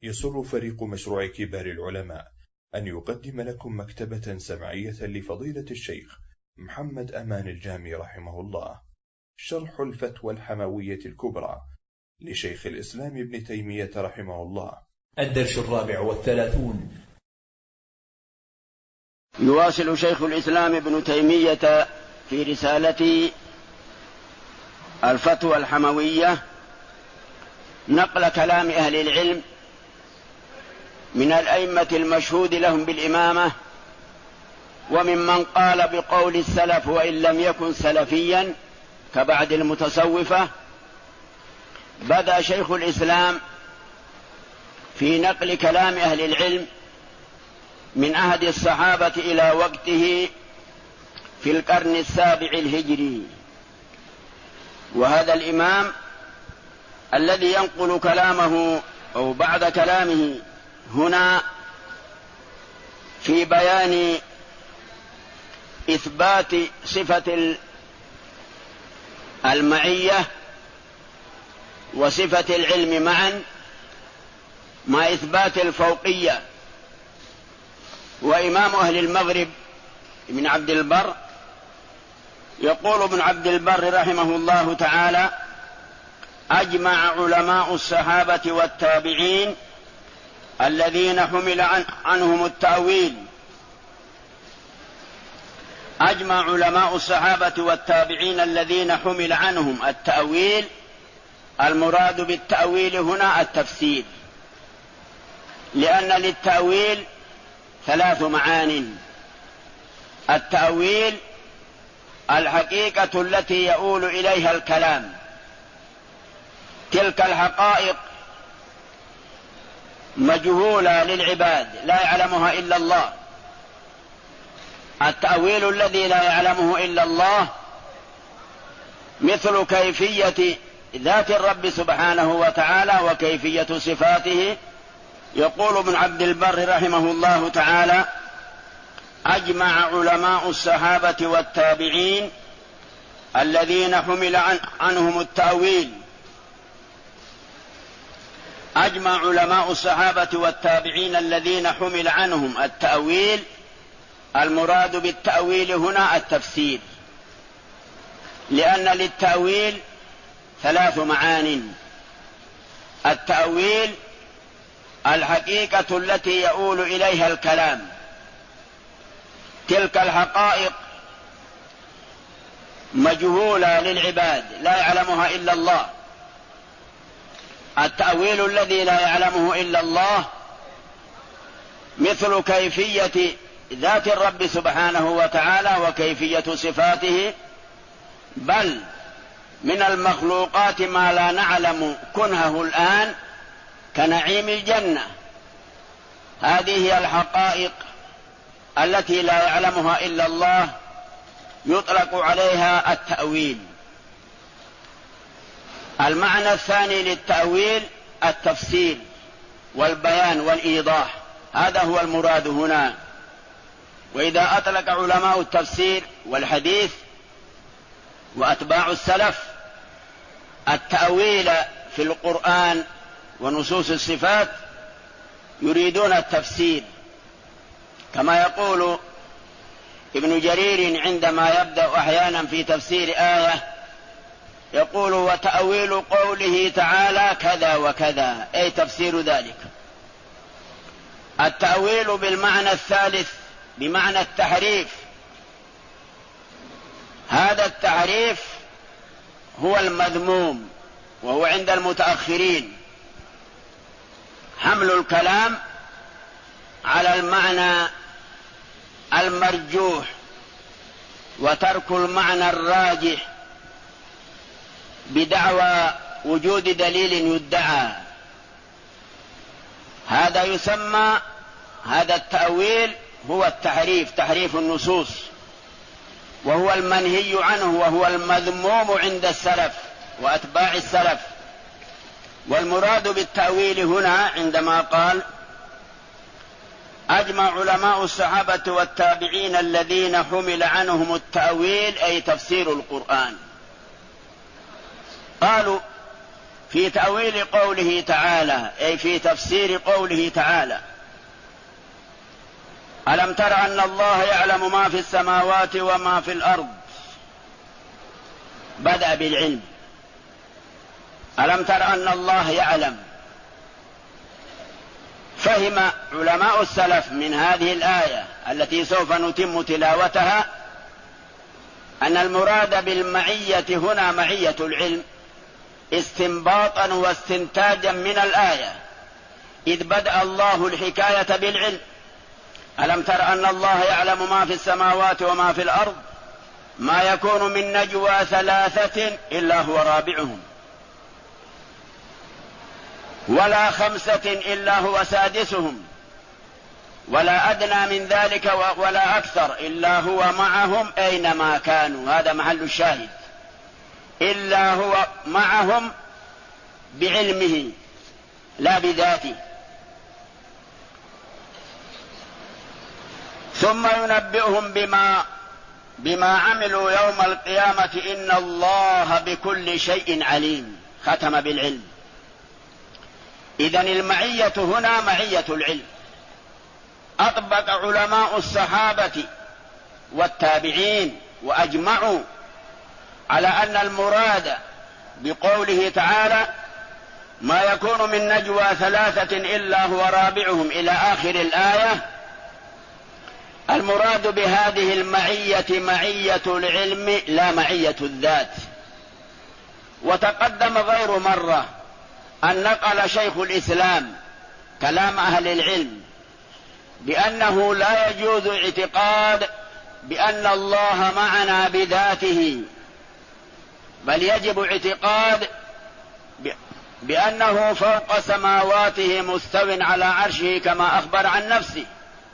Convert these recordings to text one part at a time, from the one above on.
يسر فريق مشروع كبار العلماء أن يقدم لكم مكتبة سمعية لفضيلة الشيخ محمد أمان الجامي رحمه الله، شرح الفتوى الحموية الكبرى لشيخ الإسلام ابن تيمية رحمه الله. الدرس 34. يواصل شيخ الإسلام ابن تيمية في رسالته الفتوى الحموية نقل كلام أهل العلم من الأئمة المشهود لهم بالإمامة، وممن قال بقول السلف وإن لم يكن سلفيا كبعض المتصوفة. بدأ شيخ الإسلام في نقل كلام أهل العلم من عهد الصحابة إلى وقته في القرن السابع الهجري، وهذا الإمام الذي ينقل كلامه أو بعض كلامه هنا في بيان إثبات صفة المعية وصفة العلم معا مع إثبات الفوقية. وإمام أهل المغرب ابن عبد البر يقول ابن عبد البر رحمه الله تعالى: أجمع علماء الصحابة والتابعين الذين حمل عنهم التأويل. أجمع علماء الصحابة والتابعين الذين حمل عنهم التأويل، المراد بالتأويل هنا التفسير، لأن للتأويل 3 معان: التأويل الحقيقة التي يؤول إليها الكلام، تلك الحقائق مجهولة للعباد لا يعلمها إلا الله. التأويل الذي لا يعلمه إلا الله مثل كيفية ذات الرب سبحانه وتعالى وكيفية صفاته. يقول ابن عبد البر رحمه الله تعالى: أجمع علماء الصحابة والتابعين الذين حمل عنهم التأويل. أجمع علماء الصحابة والتابعين الذين حمل عنهم التأويل، المراد بالتأويل هنا التفسير، لأن للتأويل 3 معان: التأويل الحقيقة التي يؤول إليها الكلام، تلك الحقائق مجهولة للعباد لا يعلمها إلا الله. التأويل الذي لا يعلمه إلا الله مثل كيفية ذات الرب سبحانه وتعالى وكيفية صفاته، بل من المخلوقات ما لا نعلم كنهه الآن كنعيم الجنة. هذه هي الحقائق التي لا يعلمها إلا الله، يطلق عليها التأويل. المعنى الثاني للتأويل التفسير والبيان والإيضاح، هذا هو المراد هنا. وإذا أطلق علماء التفسير والحديث وأتباع السلف التأويل في القرآن ونصوص الصفات يريدون التفسير، كما يقول ابن جرير عندما يبدأ أحيانا في تفسير آية يقول: وتأويل قوله تعالى كذا وكذا، أي تفسير ذلك. التأويل بالمعنى الثالث بمعنى التحريف. هذا التحريف هو المذموم، وهو عند المتأخرين حمل الكلام على المعنى المرجوح وترك المعنى الراجح بدعوى وجود دليل يدعى. هذا يسمى، هذا التأويل هو التحريف، تحريف النصوص، وهو المنهي عنه وهو المذموم عند السلف وأتباع السلف. والمراد بالتأويل هنا عندما قال: أجمع علماء الصحابة والتابعين الذين حمل عنهم التأويل، أي تفسير القرآن. قالوا في تأويل قوله تعالى، أي في تفسير قوله تعالى: ألم تر أن الله يعلم ما في السماوات وما في الأرض. بدأ بالعلم. ألم تر أن الله يعلم. فهم علماء السلف من هذه الآية التي سوف نتم تلاوتها أن المراد بالمعية هنا معية العلم استنباطا واستنتاجا من الآية، إذ بدأ الله الحكاية بالعلم. ألم تر أن الله يعلم ما في السماوات وما في الأرض، ما يكون من نجوى ثلاثة إلا هو رابعهم، ولا خمسة إلا هو سادسهم، ولا أدنى من ذلك ولا أكثر إلا هو معهم أينما كانوا. هذا محل الشاهد، إلا هو معهم بعلمه لا بذاته. ثم ينبئهم بما عملوا يوم القيامة إن الله بكل شيء عليم. ختم بالعلم. إذن المعية هنا معية العلم. أطبق علماء الصحابة والتابعين وأجمعوا على أن المراد بقوله تعالى ما يكون من نجوى ثلاثة إلا هو رابعهم إلى آخر الآية، المراد بهذه المعية معية العلم لا معية الذات. وتقدم غير مرة أن نقل شيخ الإسلام كلام أهل العلم بأنه لا يجوز اعتقاد بأن الله معنا بذاته، بل يجب اعتقاد بأنه فوق سماواته مستو على عرشه كما أخبر عن نفسه،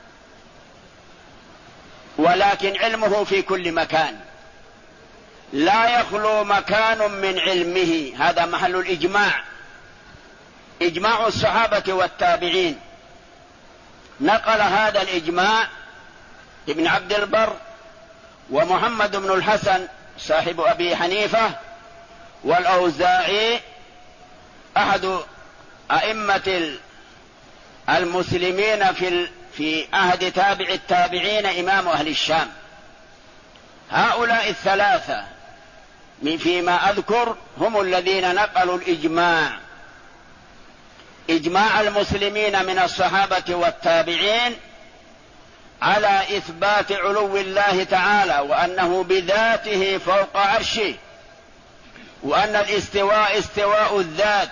ولكن علمه في كل مكان، لا يخلو مكان من علمه. هذا محل الإجماع، إجماع الصحابة والتابعين. نقل هذا الإجماع ابن عبد البر ومحمد بن الحسن صاحب أبي حنيفة والأوزاعي أحد أئمة المسلمين في عهد تابع التابعين، إمام أهل الشام. هؤلاء الثلاثة فيما أذكر هم الذين نقلوا الإجماع، إجماع المسلمين من الصحابة والتابعين على إثبات علو الله تعالى، وأنه بذاته فوق عرشه، وأن الاستواء استواء الذات،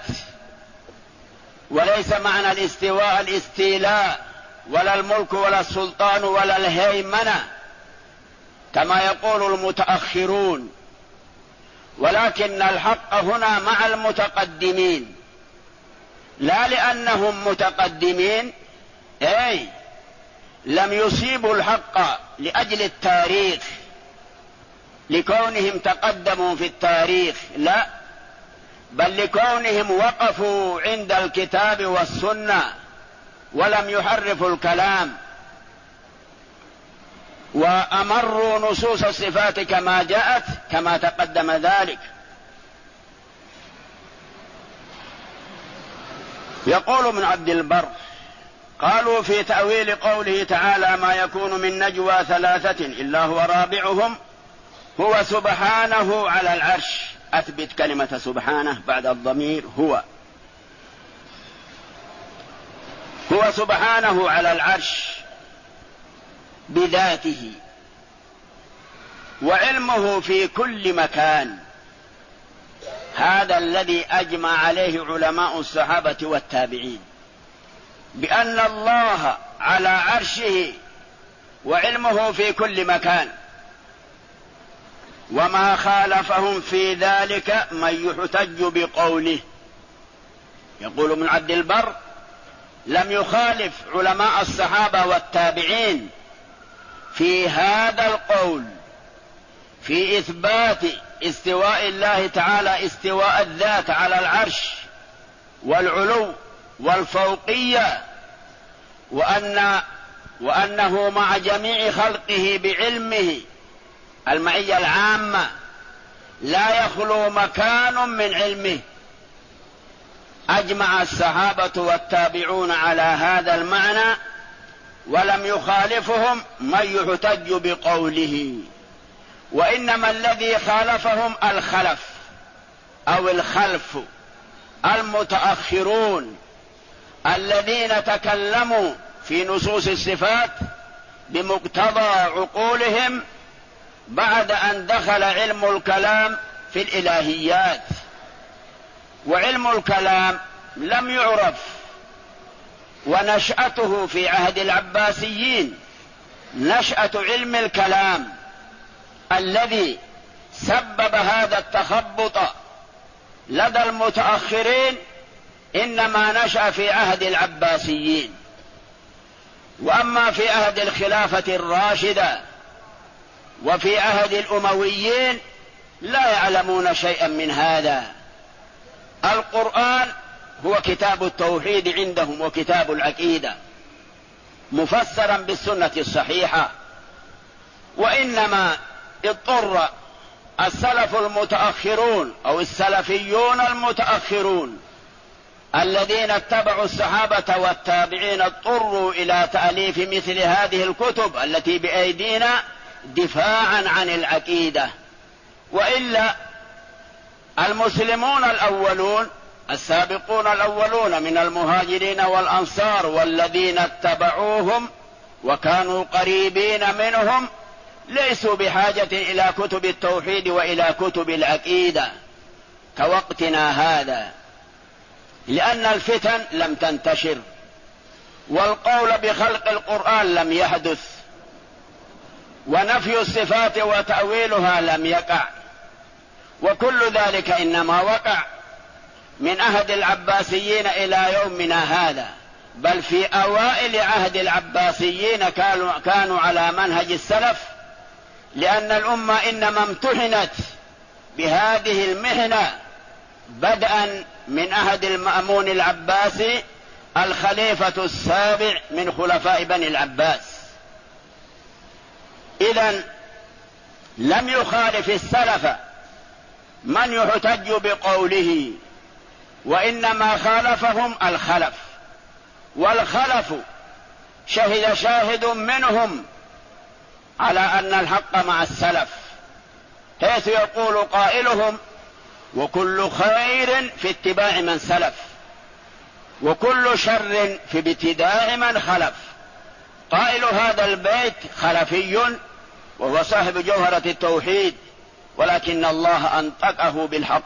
وليس معنى الاستواء الاستيلاء ولا الملك ولا السلطان ولا الهيمنة كما يقول المتأخرون، ولكن الحق هنا مع المتقدمين، لا لأنهم متقدمين أي لم يصيبوا الحق لأجل التاريخ لكونهم تقدموا في التاريخ، لا، بل لكونهم وقفوا عند الكتاب والسنة ولم يحرفوا الكلام، وأمروا نصوص الصفات كما جاءت كما تقدم ذلك. يقول ابن عبد البر: قالوا في تأويل قوله تعالى ما يكون من نجوى ثلاثة إلا هو رابعهم هو سبحانه على العرش. أثبت كلمة سبحانه بعد الضمير هو سبحانه على العرش بذاته، وعلمه في كل مكان. هذا الذي أجمع عليه علماء الصحابة والتابعين، بأن الله على عرشه وعلمه في كل مكان، وما خالفهم في ذلك من يحتج بقوله. يقول ابن عبد البر: لم يخالف علماء الصحابة والتابعين في هذا القول في إثبات استواء الله تعالى استواء الذات على العرش والعلو والفوقية، وأنه مع جميع خلقه بعلمه المعية العامة لا يخلو مكان من علمه، أجمع الصحابة والتابعون على هذا المعنى، ولم يخالفهم من يحتج بقوله، وإنما الذي خالفهم الخلف أو الخلف المتأخرون الذين تكلموا في نصوص الصفات بمقتضى عقولهم بعد أن دخل علم الكلام في الإلهيات. وعلم الكلام لم يعرف، ونشأته في عهد العباسيين، نشأة علم الكلام الذي سبب هذا التخبط لدى المتأخرين إنما نشأ في عهد العباسيين. وأما في عهد الخلافة الراشدة وفي عهد الأمويين لا يعلمون شيئا من هذا. القرآن هو كتاب التوحيد عندهم وكتاب العقيدة مفسرا بالسنة الصحيحة، وإنما اضطر السلف المتأخرون أو السلفيون المتأخرون الذين اتبعوا الصحابة والتابعين اضطروا إلى تأليف مثل هذه الكتب التي بأيدينا دفاعا عن العقيدة. وإلا المسلمون الأولون السابقون الأولون من المهاجرين والأنصار والذين اتبعوهم وكانوا قريبين منهم ليسوا بحاجة إلى كتب التوحيد وإلى كتب العقيدة كوقتنا هذا، لأن الفتن لم تنتشر والقول بخلق القرآن لم يحدث ونفي الصفات وتأويلها لم يقع، وكل ذلك إنما وقع من عهد العباسيين إلى يومنا هذا، بل في أوائل عهد العباسيين كانوا على منهج السلف، لأن الأمة إنما امتحنت بهذه المحنة بدءا من عهد المأمون العباسي الخليفة السابع من خلفاء بني العباس. إذن لم يخالف السلف من يحتج بقوله، وإنما خالفهم الخلف، والخلف شهد شاهد منهم على أن الحق مع السلف، حيث يقول قائلهم: وكل خير في اتباع من سلف، وكل شر في ابتداع من خلف. قائل هذا البيت خلفي وهو صاحب جوهرة التوحيد، ولكن الله أنطقه بالحق.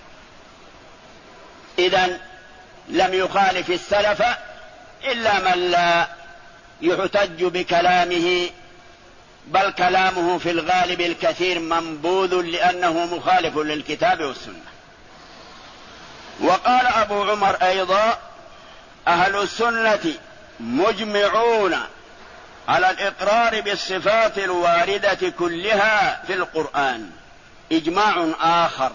إذن لم يخالف السلف إلا من لا يحتج بكلامه، بل كلامه في الغالب الكثير منبوذ لأنه مخالف للكتاب والسنة. وقال أبو عمر أيضا: أهل السنة مجمعون على الإقرار بالصفات الواردة كلها في القرآن. إجماع آخر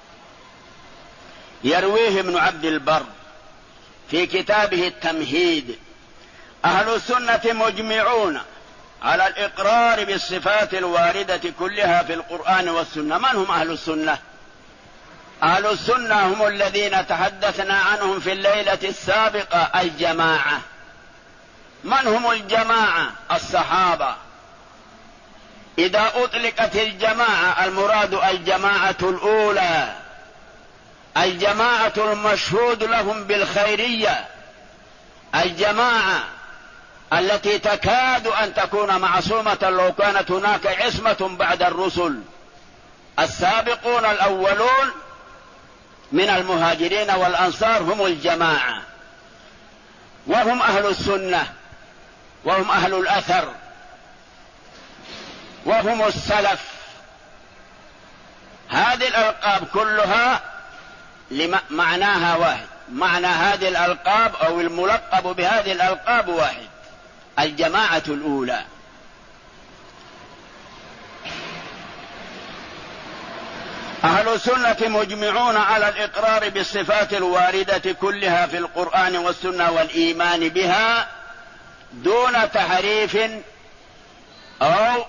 يرويه ابن عبد البر في كتابه التمهيد: أهل السنة مجمعون على الإقرار بالصفات الواردة كلها في القرآن والسنة. من هم أهل السنة؟ أهل السنة هم الذين تحدثنا عنهم في الليلة السابقة، الجماعة. من هم الجماعة؟ الصحابة. إذا أطلقت الجماعة المراد الجماعة الأولى، الجماعة المشهود لهم بالخيرية، الجماعة التي تكاد أن تكون معصومة لو كانت هناك عصمة بعد الرسل. السابقون الأولون من المهاجرين والأنصار هم الجماعة، وهم أهل السنة، وهم أهل الأثر، وهم السلف. هذه الألقاب كلها معناها واحد، معنى هذه الألقاب أو الملقب بهذه الألقاب واحد: الجماعة الأولى. أهل السنة مجمعون على الإقرار بالصفات الواردة كلها في القرآن والسنة والإيمان بها دون تحريف أو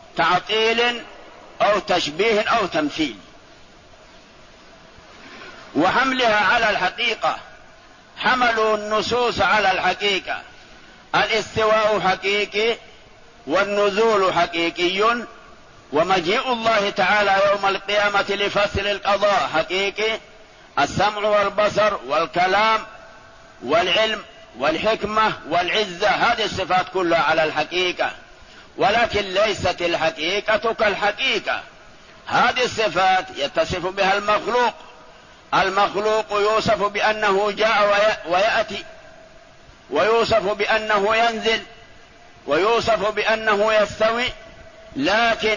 تعطيل أو تشبيه أو تمثيل. وحملها على الحقيقة، حملوا النصوص على الحقيقة. الاستواء حقيقي، والنزول حقيقي، ومجيء الله تعالى يوم القيامة لفصل القضاء حقيقي. السمع والبصر والكلام والعلم والحكمة والعزة، هذه الصفات كلها على الحقيقة، ولكن ليست الحقيقة كالحقيقة. هذه الصفات يتصف بها المخلوق. المخلوق يوصف بأنه جاء ويأتي، ويوصف بأنه ينزل، ويوصف بأنه يستوي. لكن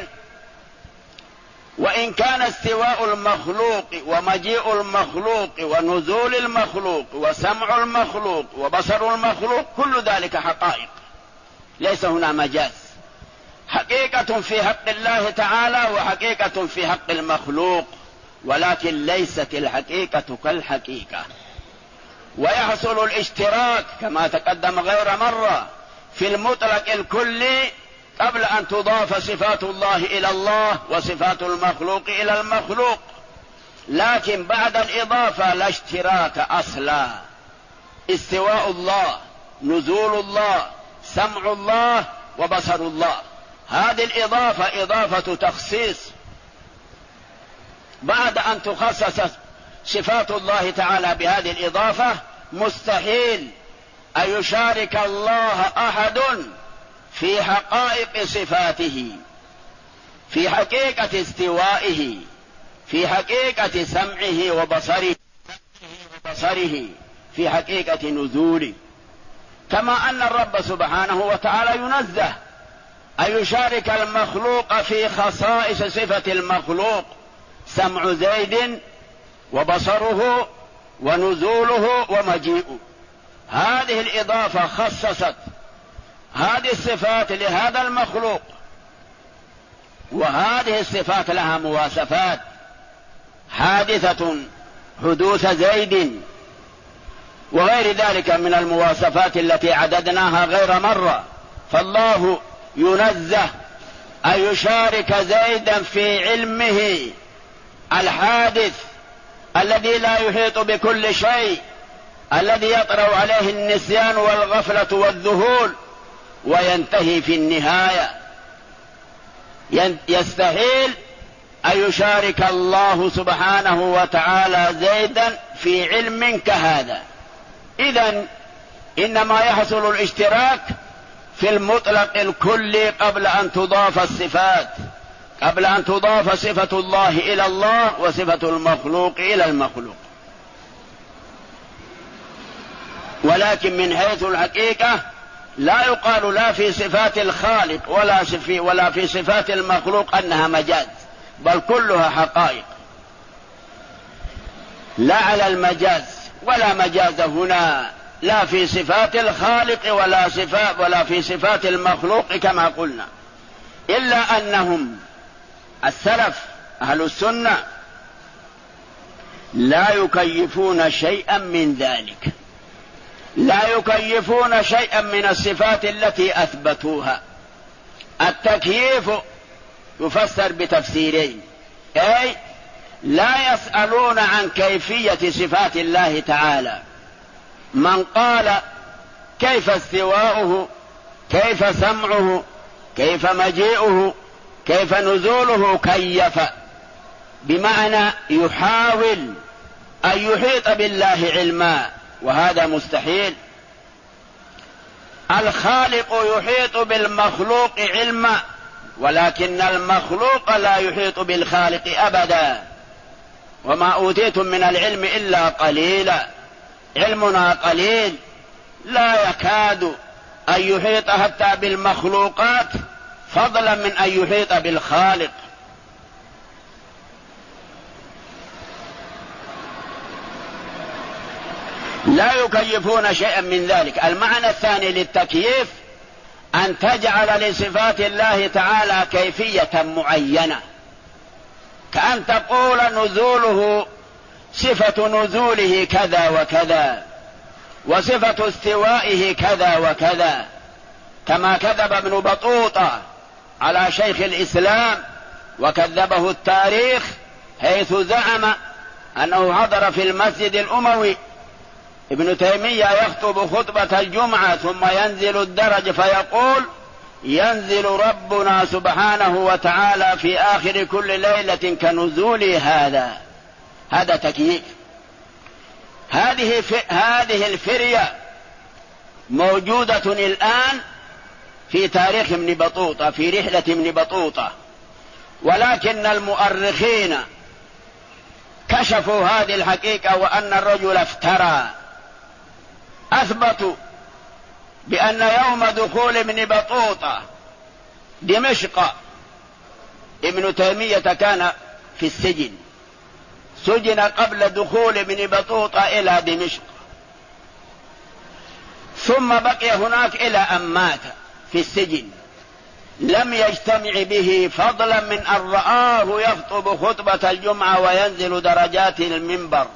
وإن كان استواء المخلوق ومجيء المخلوق ونزول المخلوق وسمع المخلوق وبصر المخلوق كل ذلك حقائق، ليس هنا مجاز. حقيقة في حق الله تعالى وحقيقة في حق المخلوق، ولكن ليست الحقيقة كالحقيقة. ويحصل الاشتراك كما تقدم غير مرة في المطلق الكلي قبل أن تضاف صفات الله إلى الله وصفات المخلوق إلى المخلوق، لكن بعد الإضافة لا اشتراك أصلا. استواء الله، نزول الله، سمع الله وبصر الله، هذه الإضافة إضافة تخصيص. بعد أن تخصص صفات الله تعالى بهذه الإضافة مستحيل أن يشارك الله أحد في حقائق صفاته، في حقيقة استوائه، في حقيقة سمعه وبصره، في حقيقة نزوله. كما أن الرب سبحانه وتعالى ينزه أن يشارك المخلوق في خصائص صفة المخلوق، سمع زيد وبصره ونزوله ومجيئه. هذه الإضافة خصصت هذه الصفات لهذا المخلوق، وهذه الصفات لها مواصفات حادثة حدوث زيد وغير ذلك من المواصفات التي عددناها غير مرة. فالله ينزه أن يشارك زيدا في علمه الحادث الذي لا يحيط بكل شيء، الذي يطرأ عليه النسيان والغفلة والذهول وينتهي في النهاية. يستحيل أن يشارك الله سبحانه وتعالى زيدا في علم كهذا. إذن إنما يحصل الاشتراك في المطلق الكلي قبل أن تضاف الصفات، قبل أن تضاف صفة الله إلى الله وصفة المخلوق إلى المخلوق. ولكن من حيث الحقيقة لا يقال لا في صفات الخالق ولا في صفات المخلوق أنها مجاز، بل كلها حقائق. لا على المجاز، ولا مجاز هنا لا في صفات الخالق ولا في صفات المخلوق كما قلنا، إلا أنهم السلف أهل السنة لا يكيفون شيئا من ذلك، لا يكيفون شيئا من الصفات التي أثبتوها. التكييف يفسر بتفسيرين: أي لا يسألون عن كيفية صفات الله تعالى. من قال كيف استواؤه، كيف سمعه، كيف مجيئه، كيف نزوله، كيف، بمعنى يحاول أن يحيط بالله علما، وهذا مستحيل. الخالق يحيط بالمخلوق علما، ولكن المخلوق لا يحيط بالخالق أبدا. وما أوتيتم من العلم إلا قليلا، علمنا قليل لا يكاد أن يحيط حتى بالمخلوقات، فضلا من أن يحيط بالخالق. لا يكيفون شيئا من ذلك. المعنى الثاني للتكييف أن تجعل لصفات الله تعالى كيفية معينة، كأن تقول نزوله صفة نزوله كذا وكذا، وصفة استوائه كذا وكذا، كما كذب ابن بطوطة على شيخ الإسلام وكذبه التاريخ، حيث زعم أنه حضر في المسجد الأموي ابن تيمية يخطب خطبة الجمعة ثم ينزل الدرج فيقول: ينزل ربنا سبحانه وتعالى في آخر كل ليلة كنزول هذا تكييف. هذه الفرية موجودة الآن في تاريخ ابن بطوطة، في رحلة ابن بطوطة، ولكن المؤرخين كشفوا هذه الحقيقة وأن الرجل افترى. أثبتوا بأن يوم دخول ابن بطوطة دمشق ابن تيمية كان في السجن، سجن قبل دخول ابن بطوطة إلى دمشق، ثم بقي هناك إلى أن مات في السجن، لم يجتمع به فضلا من أن رآه يخطب خطبة الجمعة وينزل درجات المنبر.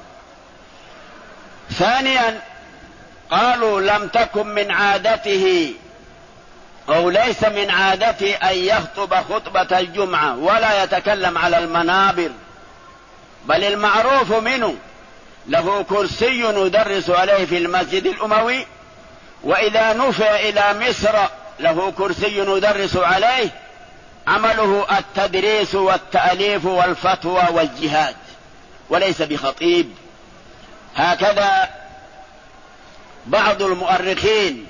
ثانيا قالوا لم تكن من عادته أو ليس من عادته أن يخطب خطبة الجمعة ولا يتكلم على المنابر، بل المعروف منه له كرسي يدرس عليه في المسجد الأموي، وإذا نفى إلى مصر له كرسي يدرس عليه، عمله التدريس والتأليف والفتوى والجهاد وليس بخطيب. هكذا بعض المؤرخين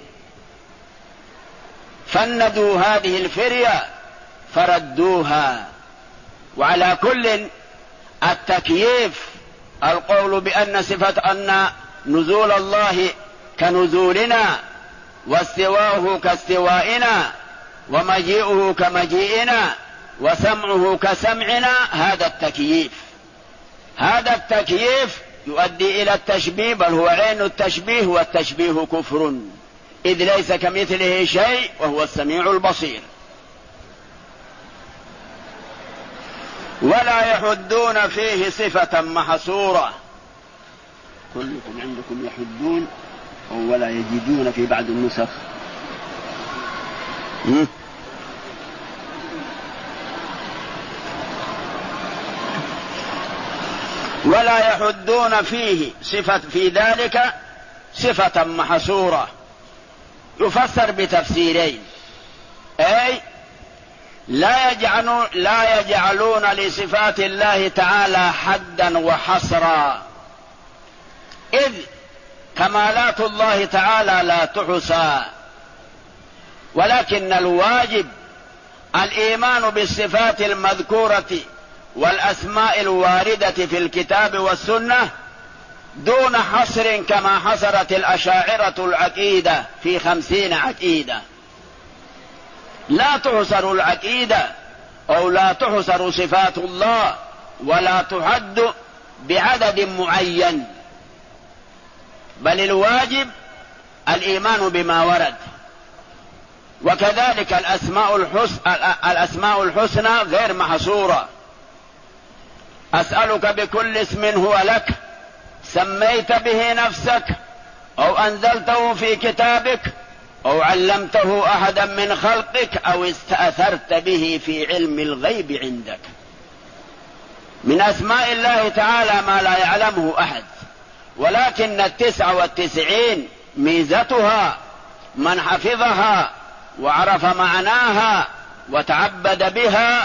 فندوا هذه الفرية فردوها. وعلى كل التكييف القول بأن صفة أن نزول الله كنزولنا واستواؤه كاستوائنا ومجيئه كمجيئنا وسمعه كسمعنا، هذا التكييف يؤدي إلى التشبيه، بل هو عين التشبيه، والتشبيه كفر، إذ ليس كمثله شيء وهو السميع البصير. ولا يحدون فيه صفة محصورة. كلكم عندكم يحدون أو ولا يجدون في بعض النسخ. ولا يحدون فيه في ذلك صفة محصورة، يفسر بتفسيرين: أي لا يجعلون لصفات الله تعالى حدا وحصرا، إذ كمالات الله تعالى لا تحصى، ولكن الواجب الإيمان بالصفات المذكورة والأسماء الواردة في الكتاب والسنة دون حصر، كما حصرت الأشاعرة العقيدة في 50 عقيدة. لا تحصر العقيدة أو لا تحصر صفات الله ولا تحد بعدد معين، بل الواجب الإيمان بما ورد. وكذلك الأسماء الحسنى غير محصورة: أسألك بكل اسم هو لك سميت به نفسك أو أنزلته في كتابك أو علمته أحدا من خلقك أو استأثرت به في علم الغيب عندك. من أسماء الله تعالى ما لا يعلمه أحد، ولكن 99 ميزتها من حفظها وعرف معناها وتعبد بها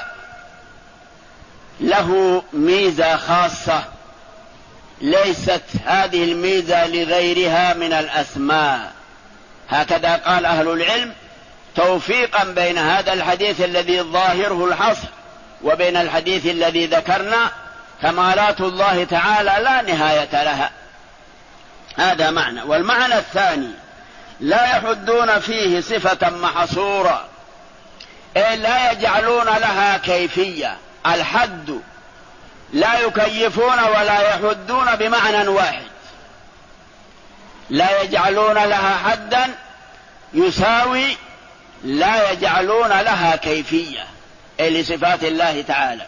له ميزة خاصة، ليست هذه الميزة لغيرها من الأسماء. هكذا قال أهل العلم توفيقا بين هذا الحديث الذي ظاهره الحصر وبين الحديث الذي ذكرنا: كمالات الله تعالى لا نهاية لها. هذا معنى. والمعنى الثاني: لا يحدون فيه صفة محصورة، أي لا يجعلون لها كيفية. الحد لا يكيفون ولا يحدون بمعنى واحد، لا يجعلون لها حدا يساوي، لا يجعلون لها كيفية، أي لصفات الله تعالى.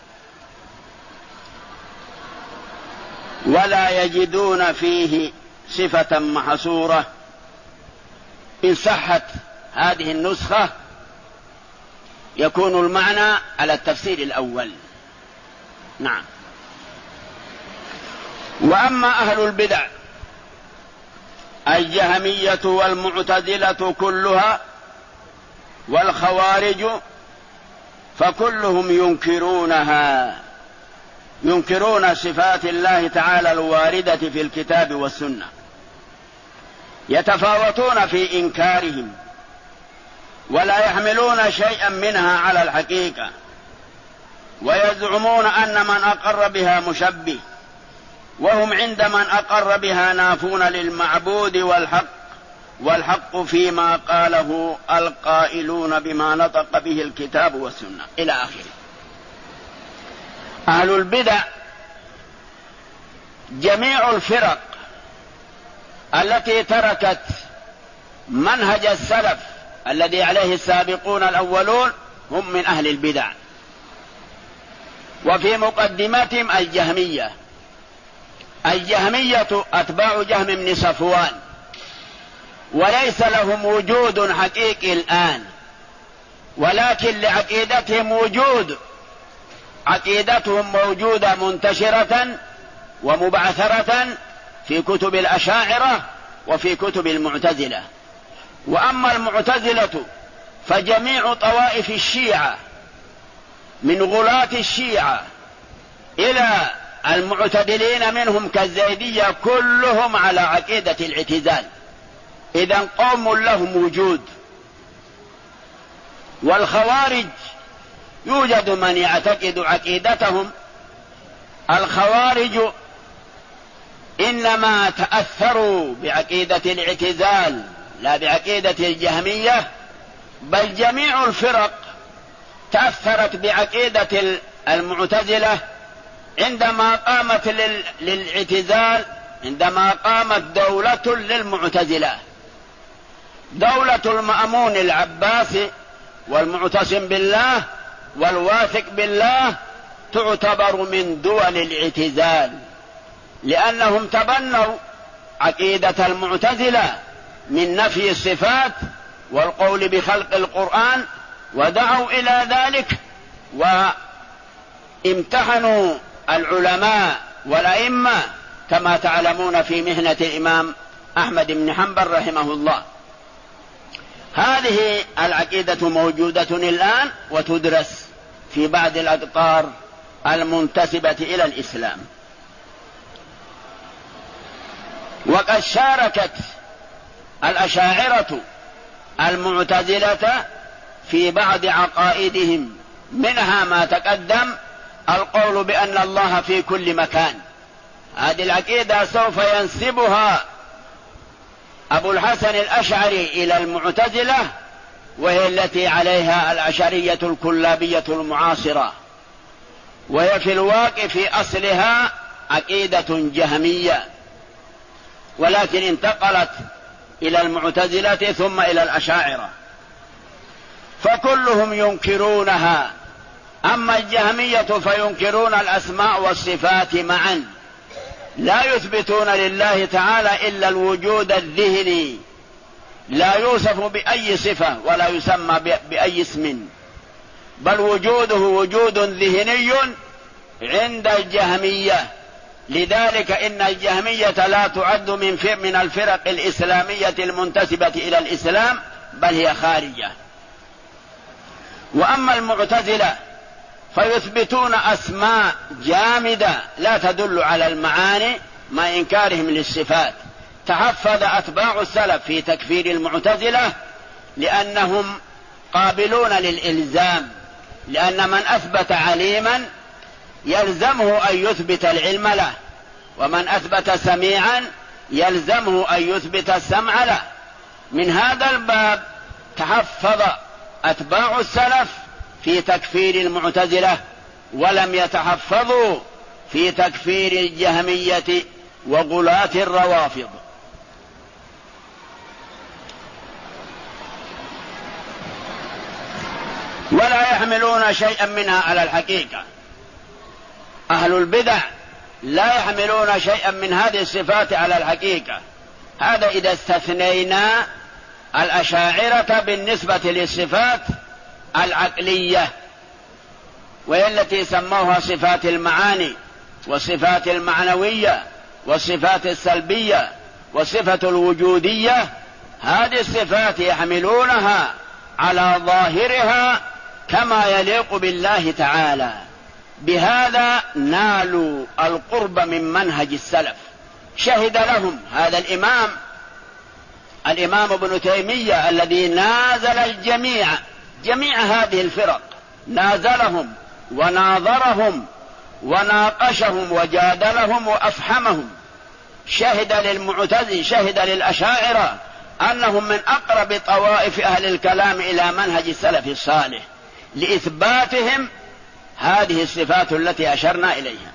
ولا يجدون فيه صفة محصورة. إن صحت هذه النسخة يكون المعنى على التفسير الأول. نعم. وأما أهل البدع الجهمية والمعتزلة كلها والخوارج فكلهم ينكرون صفات الله تعالى الواردة في الكتاب والسنة، يتفاوتون في إنكارهم ولا يحملون شيئا منها على الحقيقة، ويزعمون أن من أقر بها مشبه، وهم عند من أقر بها نافون للمعبود والحق فيما قاله القائلون بما نطق به الكتاب والسنة إلى آخره. أهل البدع جميع الفرق التي تركت منهج السلف الذي عليه السابقون الأولون هم من أهل البدع، وفي مقدمتهم الجهمية أتباع جهم بن صفوان، وليس لهم وجود حقيقي الآن، ولكن لعقيدتهم وجود، عقيدتهم موجودة منتشرة ومبعثرة في كتب الأشاعرة وفي كتب المعتزلة. وأما المعتزلة فجميع طوائف الشيعة من غلاة الشيعة إلى المعتدلين منهم كالزيدية كلهم على عقيدة الاعتزال، إذن قوم لهم وجود. والخوارج يوجد من يعتقد عقيدتهم، الخوارج إنما تأثروا بعقيدة الاعتزال لا بعقيدة الجهمية، بل جميع الفرق تأثرت بعقيدة المعتزلة عندما قامت للاعتزال، عندما قامت دولة للمعتزلة، دولة المأمون العباسي والمعتصم بالله والواثق بالله تعتبر من دول الاعتزال، لأنهم تبنوا عقيدة المعتزلة من نفي الصفات والقول بخلق القرآن، ودعوا إلى ذلك وامتحنوا العلماء والأئمة كما تعلمون في مهنة الإمام أحمد بن حنبل رحمه الله. هذه العقيدة موجودة الآن وتدرس في بعض الأقطار المنتسبة إلى الإسلام. وقد شاركت الأشاعرة المعتزلة في بعض عقائدهم، منها ما تقدم القول بأن الله في كل مكان. هذه العقيدة سوف ينسبها أبو الحسن الأشعري إلى المعتزلة، وهي التي عليها الأشعرية الكلابية المعاصرة، وهي في الواقع في أصلها عقيدة جهمية، ولكن انتقلت إلى المعتزلة ثم إلى الأشاعرة، فكلهم ينكرونها. أما الجهمية فينكرون الأسماء والصفات معا، لا يثبتون لله تعالى إلا الوجود الذهني، لا يوصف بأي صفة ولا يسمى بأي اسم، بل وجوده وجود ذهني عند الجهمية. لذلك إن الجهمية لا تعد من الفرق الإسلامية المنتسبة إلى الإسلام، بل هي خارجة. وأما المعتزلة فيثبتون أسماء جامدة لا تدل على المعاني مع إنكارهم للصفات. تحفظ أتباع السلف في تكفير المعتزلة لأنهم قابلون للإلزام، لأن من أثبت عليما يلزمه أن يثبت العلم له، ومن أثبت سميعا يلزمه أن يثبت السمع له. من هذا الباب تحفظ أتباع السلف في تكفير المعتزلة، ولم يتحفظوا في تكفير الجهمية وغلاة الروافض. ولا يحملون شيئا منها على الحقيقة. أهل البدع لا يحملون شيئا من هذه الصفات على الحقيقة. هذا إذا استثنينا الأشاعرة بالنسبة للصفات العقلية، وهي التي سموها صفات المعاني والصفات المعنوية والصفات السلبية والصفة الوجودية، هذه الصفات يحملونها على ظاهرها كما يليق بالله تعالى. بهذا نالوا القرب من منهج السلف. شهد لهم هذا الإمام ابن تيمية الذي نازل جميع هذه الفرق، نازلهم وناظرهم وناقشهم وجادلهم وأفحمهم. شهد للمعتزلة، شهد للأشاعرة أنهم من أقرب طوائف أهل الكلام إلى منهج السلف الصالح لإثباتهم هذه الصفات التي أشرنا إليها.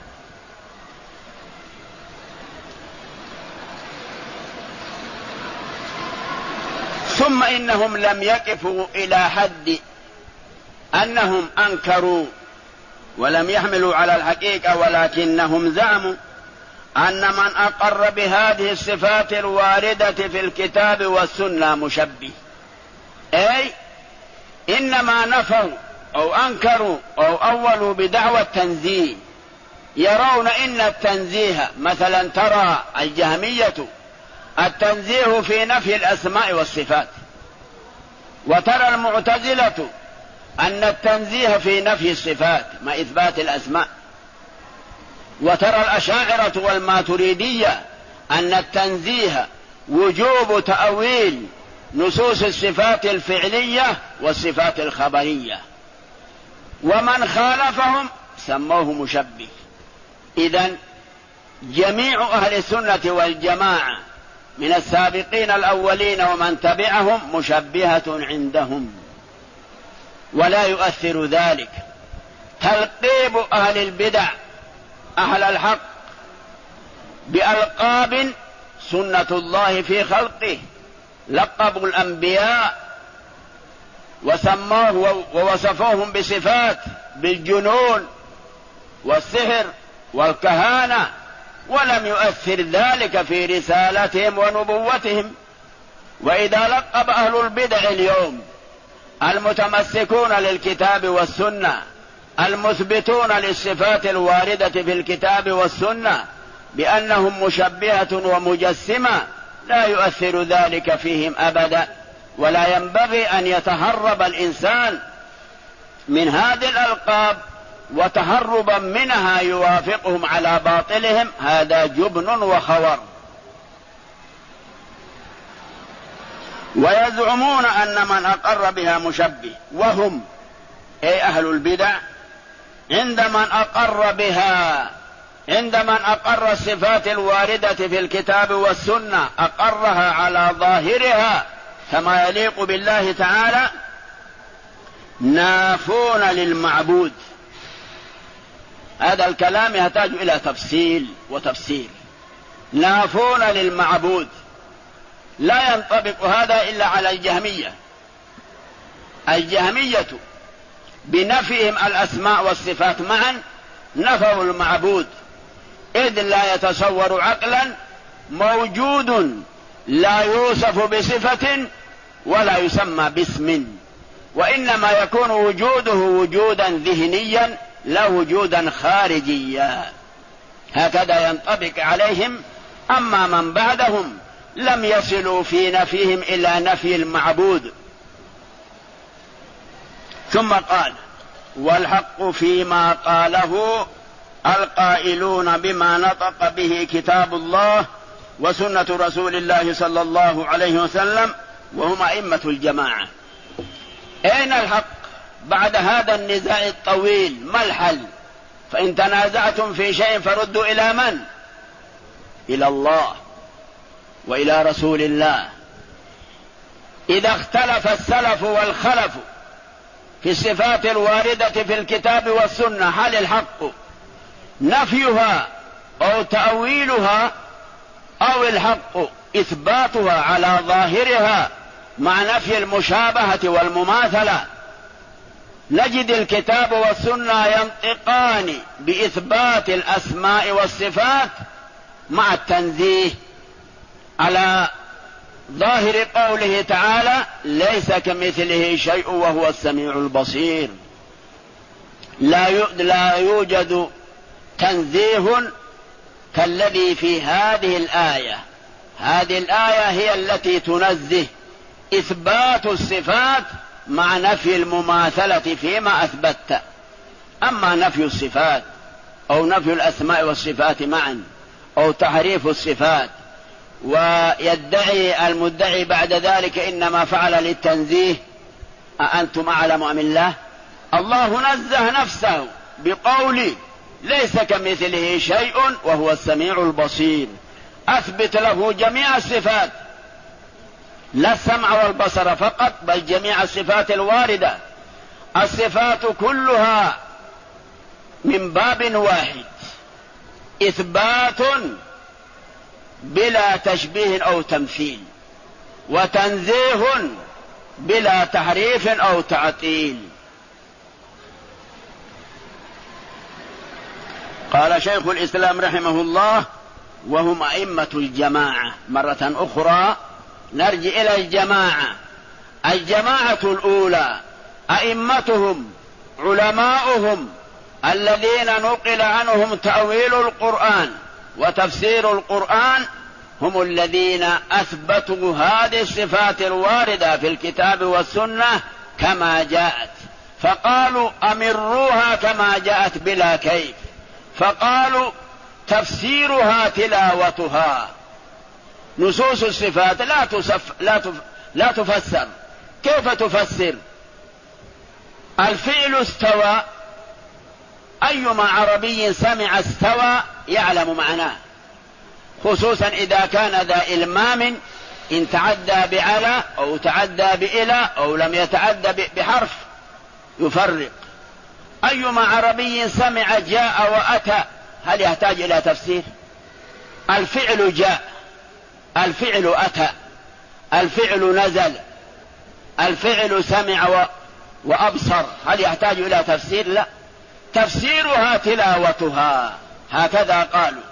ثم إنهم لم يقفوا إلى حد أنهم أنكروا ولم يحملوا على الحقيقة، ولكنهم زعموا أن من أقر بهذه الصفات الواردة في الكتاب والسنة مشبه، أي إنما نفوا أو أنكروا أو أولوا بدعوى التنزيه. يرون إن التنزيه، مثلا ترى الجهمية التنزيه في نفي الأسماء والصفات، وترى المعتزلة أن التنزيه في نفي الصفات مع إثبات الأسماء، وترى الأشاعرة والماتريدية أن التنزيه وجوب تأويل نصوص الصفات الفعلية والصفات الخبرية، ومن خالفهم سموه مشبه. إذن جميع أهل السنة والجماعة من السابقين الأولين ومن تبعهم مشبهة عندهم، ولا يؤثر ذلك تلقيب أهل البدع أهل الحق بألقاب سنة الله في خلقه. لقبوا الأنبياء وسموه ووصفوهم بصفات بالجنون والسحر والكهانة، ولم يؤثر ذلك في رسالتهم ونبوتهم. وإذا لقب أهل البدع اليوم المتمسكون للكتاب والسنة المثبتون للصفات الواردة في الكتاب والسنة بأنهم مشبهة ومجسمة، لا يؤثر ذلك فيهم أبدا. ولا ينبغي أن يتهرب الإنسان من هذه الألقاب، وتهربا منها يوافقهم على باطلهم، هذا جبن وخور. ويزعمون أن من أقر بها مشبه، وهم أي أهل البدع عند من أقر الصفات الواردة في الكتاب والسنة أقرها على ظاهرها كما يليق بالله تعالى، نافون للمعبود. هذا الكلام يحتاج إلى تفصيل وتفسير. نافون للمعبود، لا ينطبق هذا إلا على الجهمية. الجهمية بنفيهم الأسماء والصفات معا نفوا المعبود، إذ لا يتصور عقلا موجود لا يوصف بصفة ولا يسمى باسم، وإنما يكون وجوده وجودا ذهنيا لا وجودا خارجيا. هكذا ينطبق عليهم. أما من بعدهم لم يصلوا في نفيهم إلى نفي المعبود. ثم قال: والحق فيما قاله القائلون بما نطق به كتاب الله وسنة رسول الله صلى الله عليه وسلم، وهم أئمة الجماعة. أين الحق بعد هذا النزاع الطويل؟ ما الحل؟ فإن تنازعتم في شيء فردوا إلى من؟ إلى الله وإلى رسول الله. إذا اختلف السلف والخلف في الصفات الواردة في الكتاب والسنة، هل الحق نفيها أو تأويلها، أو الحق إثباتها على ظاهرها مع نفي المشابهة والمماثلة؟ نجد الكتاب والسنة ينطقان بإثبات الأسماء والصفات مع التنزيه على ظاهر قوله تعالى: ليس كمثله شيء وهو السميع البصير. لا يوجد تنزيه كالذي في هذه الآية. هذه الآية هي التي تنزه إثبات الصفات مع نفي المماثلة فيما أثبت. أما نفي الصفات أو نفي الأسماء والصفات معا أو تحريف الصفات ويدعي المدعي بعد ذلك إنما فعل للتنزيه، أأنتم أعلم أم الله؟ الله نزه نفسه بقول ليس كمثله شيء وهو السميع البصير، أثبت له جميع الصفات، لا السمع والبصر فقط بل جميع الصفات الواردة. الصفات كلها من باب واحد، إثبات بلا تشبيه أو تمثيل، وتنزيه بلا تحريف أو تعطيل. قال شيخ الإسلام رحمه الله: وهم أئمة الجماعة. مرة أخرى نرجع إلى الجماعة. الجماعة الأولى أئمتهم علماؤهم الذين نقل عنهم تأويل القرآن وتفسير القرآن، هم الذين أثبتوا هذه الصفات الواردة في الكتاب والسنة كما جاءت، فقالوا أمروها كما جاءت بلا كيف، فقالوا تفسيرها تلاوتها. نصوص الصفات لا تفسر. كيف تفسر؟ الفعل استوى، أيما عربي سمع استوى يعلم معناه، خصوصا إذا كان ذا إلمام، إن تعدى بعلى أو تعدى بإلى أو لم يتعدى بحرف يفرق. أيما عربي سمع جاء وأتى هل يحتاج إلى تفسير؟ الفعل جاء، الفعل أتى، الفعل نزل، الفعل سمع وأبصر، هل يحتاج إلى تفسير؟ لا، تفسيرها تلاوتها، هكذا قالوا.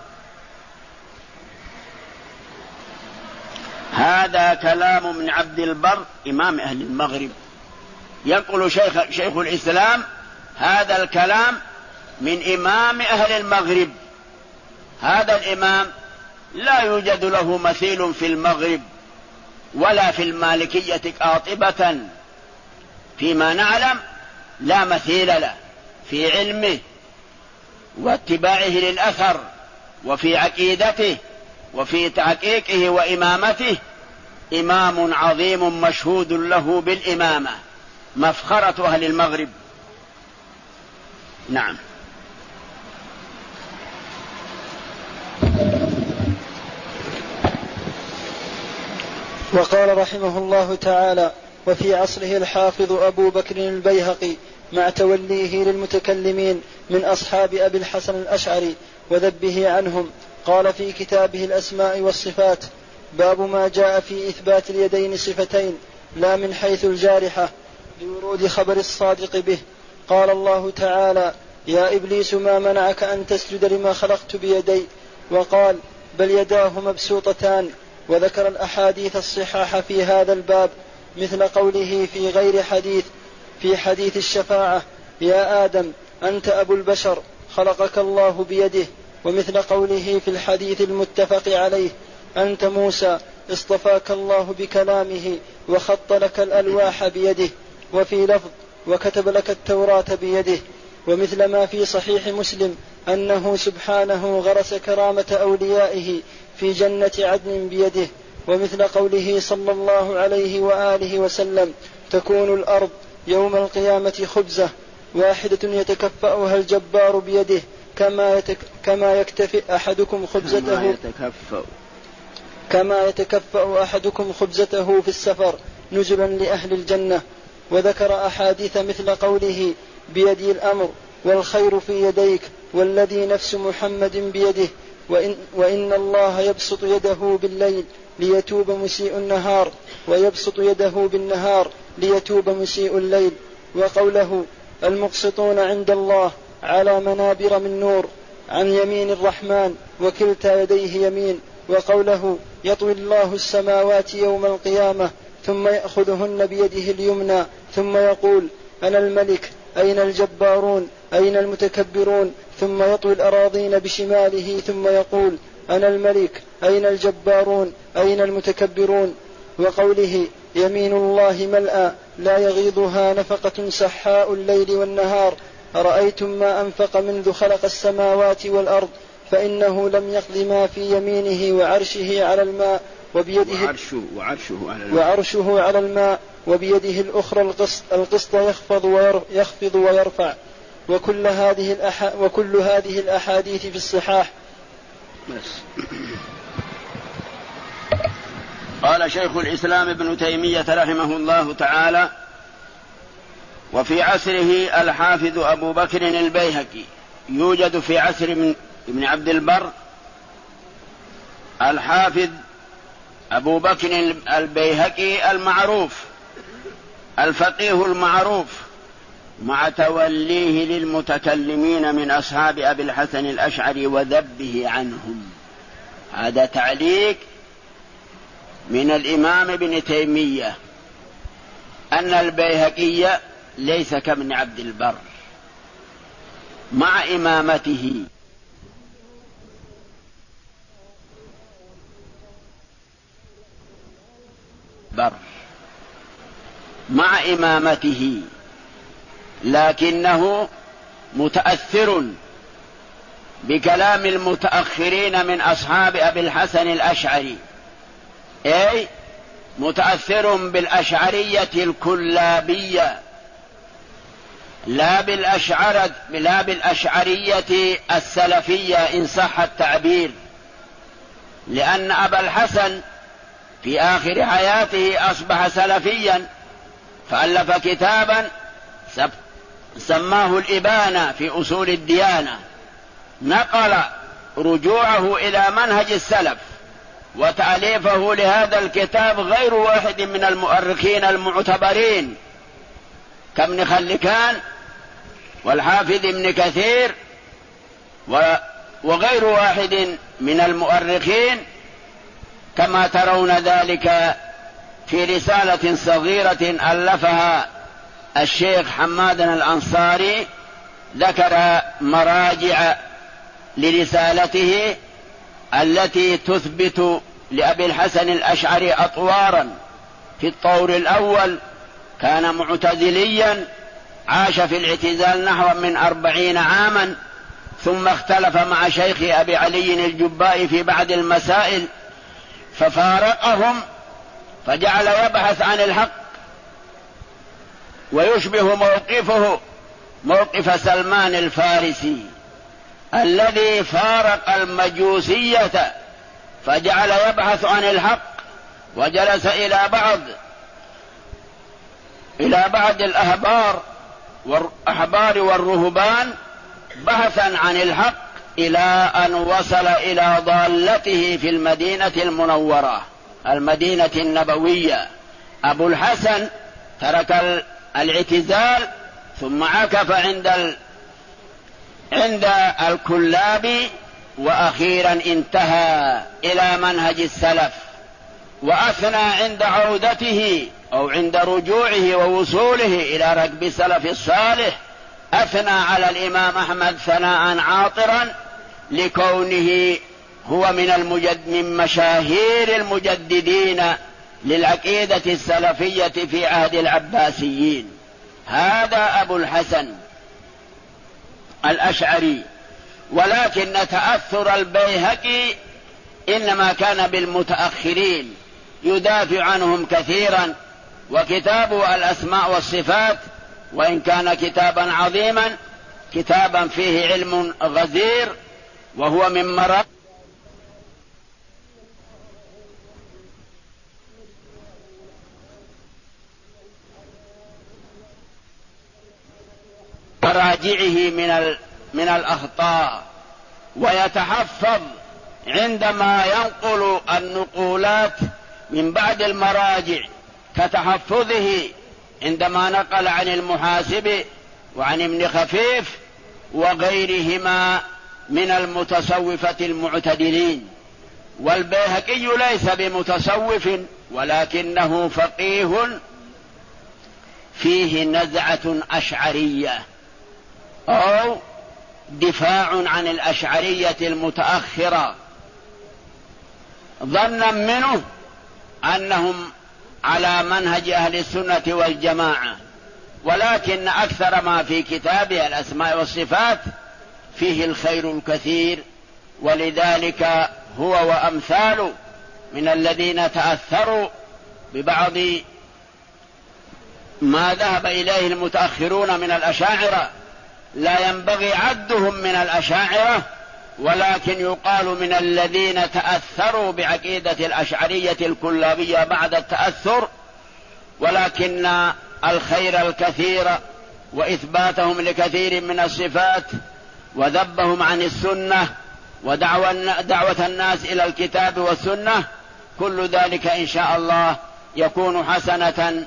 هذا كلام من عبد البر إمام أهل المغرب، ينقل شيخ الإسلام هذا الكلام من إمام أهل المغرب. هذا الإمام لا يوجد له مثيل في المغرب ولا في المالكية قاطبة فيما نعلم، لا مثيل له في علمه واتباعه للأثر وفي عقيدته وفي تحقيقه وإمامته. إمام عظيم مشهود له بالإمامة، مفخرة أهل المغرب. نعم. وقال رحمه الله تعالى: وفي عصره الحافظ أبو بكر البيهقي مع توليه للمتكلمين من أصحاب أبي الحسن الأشعري وذبه عنهم، قال في كتابه الأسماء والصفات: باب ما جاء في إثبات اليدين صفتين لا من حيث الجارحة لورود خبر الصادق به. قال الله تعالى: يا إبليس ما منعك أن تسجد لما خلقت بيدي؟ وقال: بل يداه مبسوطتان. وذكر الأحاديث الصحاح في هذا الباب مثل قوله في غير حديث في حديث الشفاعة: يا آدم أنت أبو البشر خلقك الله بيده. ومثل قوله في الحديث المتفق عليه: أنت موسى اصطفاك الله بكلامه وخط لك الألواح بيده. وفي لفظ: وكتب لك التوراة بيده. ومثل ما في صحيح مسلم أنه سبحانه غرس كرامة أوليائه في جنة عدن بيده. ومثل قوله صلى الله عليه وآله وسلم: تكون الأرض يوم القيامة خبزة واحدة يتكفأها الجبار بيده كما يكتفئ أحدكم خبزته كما يتكفأ أحدكم خبزته في السفر نزلا لأهل الجنة. وذكر أحاديث مثل قوله: بيدي الأمر والخير في يديك والذي نفس محمد بيده. وإن الله يبسط يده بالليل ليتوب مسيء النهار ويبسط يده بالنهار ليتوب مسيء الليل. وقوله: المقسطون عند الله على منابر من نور عن يمين الرحمن وكلتا يديه يمين. وقوله: يطوي الله السماوات يوم القيامة ثم يأخذهن بيده اليمنى ثم يقول: أنا الملك أين الجبارون أين المتكبرون ثم يطوي الأراضين بشماله ثم يقول أنا الملك أين الجبارون أين المتكبرون. وقوله يمين الله ملأى لا يغيضها نفقة سحاء الليل والنهار أرأيتم ما أنفق منذ خلق السماوات والأرض فإنه لم يقض ما في يمينه وعرشه على الماء وعرشه على الماء وبيده الأخرى القسط يخفض ويرفع. وكل هذه الأحاديث في الصحاح. قال شيخ الإسلام ابن تيمية رحمه الله تعالى: وفي عصره الحافظ أبو بكر البيهقي. يوجد في عصر ابن عبد البر الحافظ أبو بكر البيهقي المعروف الفقيه المعروف مع توليه للمتكلمين من أصحاب أبي الحسن الأشعري وذبه عنهم. هذا تعليق من الإمام ابن تيمية أن البيهقي ليس كابن عبد البر مع إمامته. مع إمامته لكنه متأثر بكلام المتأخرين من أصحاب أبي الحسن الأشعري، أي متأثر بالأشعرية الكلابية لا بالأشعرية السلفية إن صح التعبير، لأن أبا الحسن في آخر حياته أصبح سلفيا فألف كتابا سماه الإبانة في أصول الديانة، نقل رجوعه إلى منهج السلف، وتأليفه لهذا الكتاب غير واحد من المؤرخين المعتبرين كابن خلكان والحافظ ابن كثير وغير واحد من المؤرخين، كما ترون ذلك في رسالة صغيرة ألفها الشيخ حماد الأنصاري، ذكر مراجع لرسالته التي تثبت لأبي الحسن الأشعري أطوارا. في الطور الأول كان معتزليا عاش في الاعتزال نحو من 40 عاما، ثم اختلف مع شيخ أبي علي الجبائي في بعض المسائل ففارقهم، فجعل يبحث عن الحق ويشبه موقفه موقف سلمان الفارسي الذي فارق المجوسية فجعل يبحث عن الحق، وجلس إلى بعض الأحبار والرهبان بحثا عن الحق إلى أن وصل إلى ضالته في المدينة المنورة المدينة النبوية. أبو الحسن ترك الاعتزال ثم عكف عند الكلابي، وأخيرا انتهى إلى منهج السلف، وأثنى عند عودته أو عند رجوعه ووصوله إلى ركب السلف الصالح، أثنى على الإمام أحمد ثناء عاطرا لكونه هو من مشاهير المجددين للعقيدة السلفية في عهد العباسيين. هذا أبو الحسن الأشعري. ولكن تأثر البيهقي إنما كان بالمتأخرين، يدافع عنهم كثيرا، وكتابه الأسماء والصفات وإن كان كتابا عظيما كتابا فيه علم غزير، وهو من مراجعه من الأخطاء، ويتحفظ عندما ينقل النقولات من بعض المراجع كتحفظه عندما نقل عن المحاسب وعن ابن خفيف وغيرهما من المتصوفة المعتدلين. والبيهقي ليس بمتصوف ولكنه فقيه فيه نزعة أشعرية أو دفاع عن الأشعرية المتأخرة، ظنا منه أنهم على منهج أهل السنة والجماعة، ولكن أكثر ما في كتابه الأسماء والصفات فيه الخير الكثير، ولذلك هو وأمثاله من الذين تأثروا ببعض ما ذهب إليه المتأخرون من الأشاعرة. لا ينبغي عدهم من الأشاعرة، ولكن يقال من الذين تأثروا بعقيدة الأشعرية الكلابية بعد التأثر، ولكن الخير الكثير وإثباتهم لكثير من الصفات وذبهم عن السنة ودعوة الناس إلى الكتاب والسنة، كل ذلك إن شاء الله يكون حسنة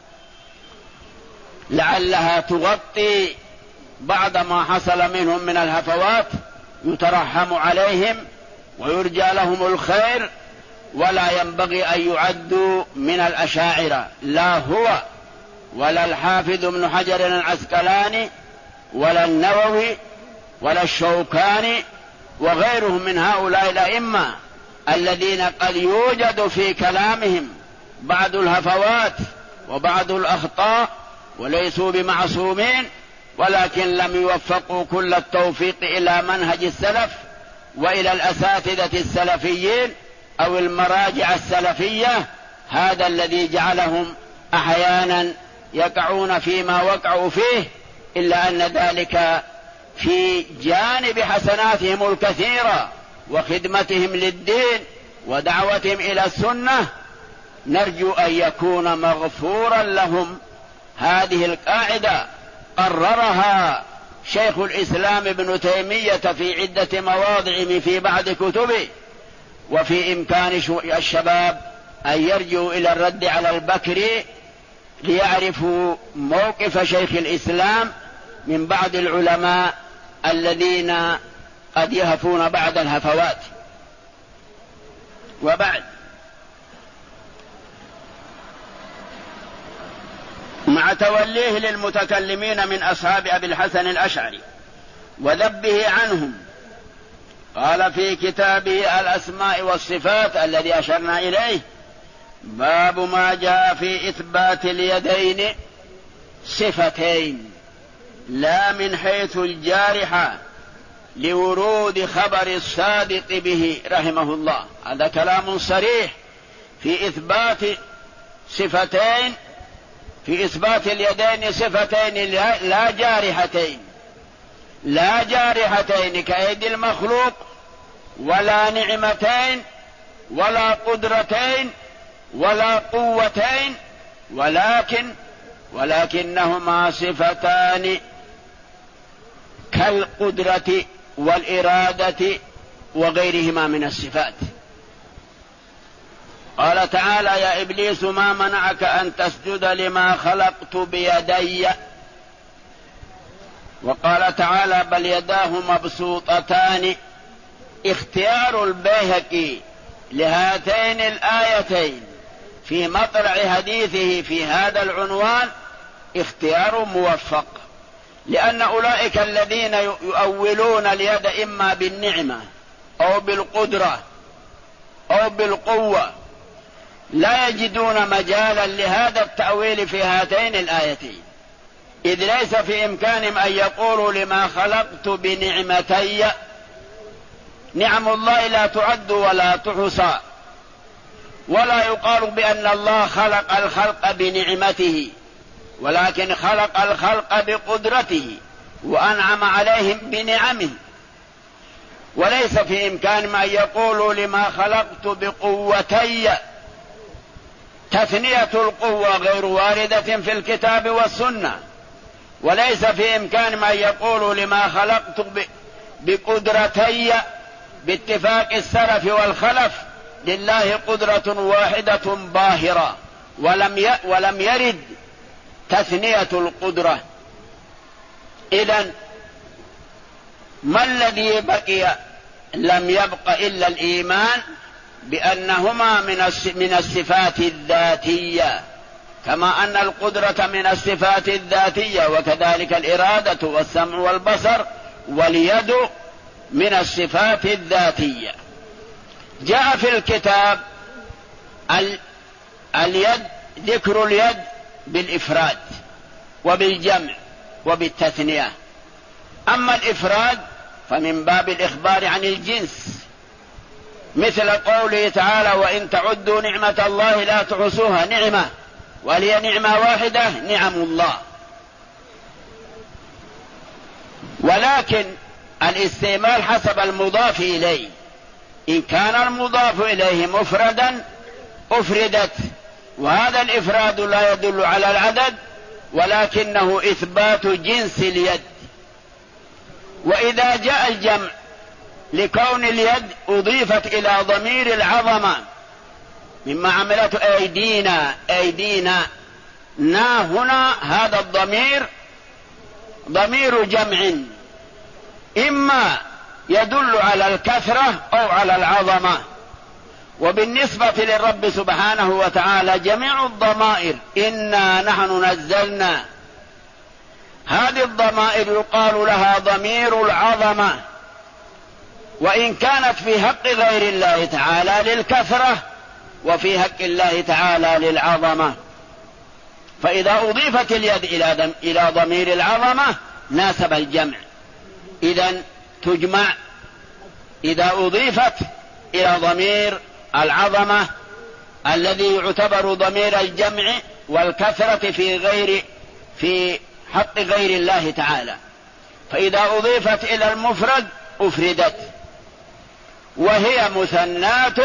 لعلها تغطي بعض ما حصل منهم من الهفوات، يترحم عليهم ويرجى لهم الخير، ولا ينبغي أن يعدوا من الأشاعرة، لا هو ولا الحافظ ابن حجر العسقلاني ولا النووي ولا الشوكاني وغيرهم من هؤلاء الأئمة الذين قد يوجد في كلامهم بعض الهفوات وبعض الأخطاء وليسوا بمعصومين، ولكن لم يوفقوا كل التوفيق إلى منهج السلف وإلى الأساتذة السلفيين أو المراجع السلفية. هذا الذي جعلهم أحيانا يقعون فيما وقعوا فيه، إلا أن ذلك في جانب حسناتهم الكثيرة وخدمتهم للدين ودعوتهم إلى السنة، نرجو أن يكون مغفورا لهم. هذه القاعدة قررها شيخ الإسلام ابن تيمية في عدة مواضع في بعض كتبه، وفي إمكان الشباب أن يرجعوا إلى الرد على البكري ليعرفوا موقف شيخ الإسلام من بعض العلماء الذين قد يهفون بعد الهفوات. وبعد، مع توليه للمتكلمين من أصحاب أبي الحسن الأشعري وذبه عنهم، قال في كتابه الأسماء والصفات الذي أشرنا إليه: باب ما جاء في إثبات اليدين صفتين لا من حيث الجارحة لورود خبر الصادق به رحمه الله. هذا كلام صريح في إثبات صفتين، في إثبات اليدين صفتين لا جارحتين، لا جارحتين كأيدي المخلوق، ولا نعمتين ولا قدرتين ولا قوتين، ولكنهما صفتان كالقدرة والإرادة وغيرهما من الصفات. قال تعالى: يا إبليس ما منعك أن تسجد لما خلقت بيدي. وقال تعالى: بل يداه مبسوطتان. اختيار البيهقي لهاتين الآيتين في مطلع حديثه في هذا العنوان اختيار موفق، لأن أولئك الذين يؤولون اليد إما بالنعمة أو بالقدرة أو بالقوة لا يجدون مجالا لهذا التأويل في هاتين الآيتين، إذ ليس في إمكانهم أن يقولوا لما خلقت بنعمتي. نعم الله لا تعد ولا تحصى، ولا يقال بأن الله خلق الخلق بنعمته، ولكن خلق الخلق بقدرته وأنعم عليهم بنعمه. وليس في إمكانهم أن يقولوا لما خلقت بقوتي. تثنية القوة غير واردة في الكتاب والسنة. وليس في إمكانهم أن يقولوا لما خلقت بقدرتي باتفاق السلف والخلف. لله قدرة واحدة باهرة، ولم يرد تثنية القدرة. إذن ما الذي بقي؟ لم يبق إلا الإيمان بأنهما من الصفات الذاتية كما أن القدرة من الصفات الذاتية، وكذلك الإرادة والسمع والبصر واليد من الصفات الذاتية. جاء في الكتاب اليد، ذكر اليد بالإفراد وبالجمع وبالتثنية، أما الإفراد فمن باب الإخبار عن الجنس، مثل قوله تعالى: وإن تعدوا نعمة الله لا تحصوها. نعمة، وهي نعمة واحدة، نعم الله. ولكن الاستعمال حسب المضاف إليه، إن كان المضاف إليه مفردا أفردت، وهذا الإفراد لا يدل على العدد ولكنه إثبات جنس اليد. وإذا جاء الجمع لكون اليد أضيفت إلى ضمير العظمة مما عملت أيدينا هنا، هذا الضمير ضمير جمع، إما يدل على الكثرة أو على العظمة. وبالنسبة للرب سبحانه وتعالى جميع الضمائر إنا نحن نزلنا، هذه الضمائر يقال لها ضمير العظمة، وإن كانت في حق غير الله تعالى للكثرة وفي حق الله تعالى للعظمة. فإذا أضيفت اليد إلى ضمير العظمة ناسب الجمع، إذن تجمع. إذا أضيفت إلى ضمير العظمة الذي يعتبر ضمير الجمع والكثرة في حق غير الله تعالى، فإذا أضيفت إلى المفرد أفردت. وهي مثنات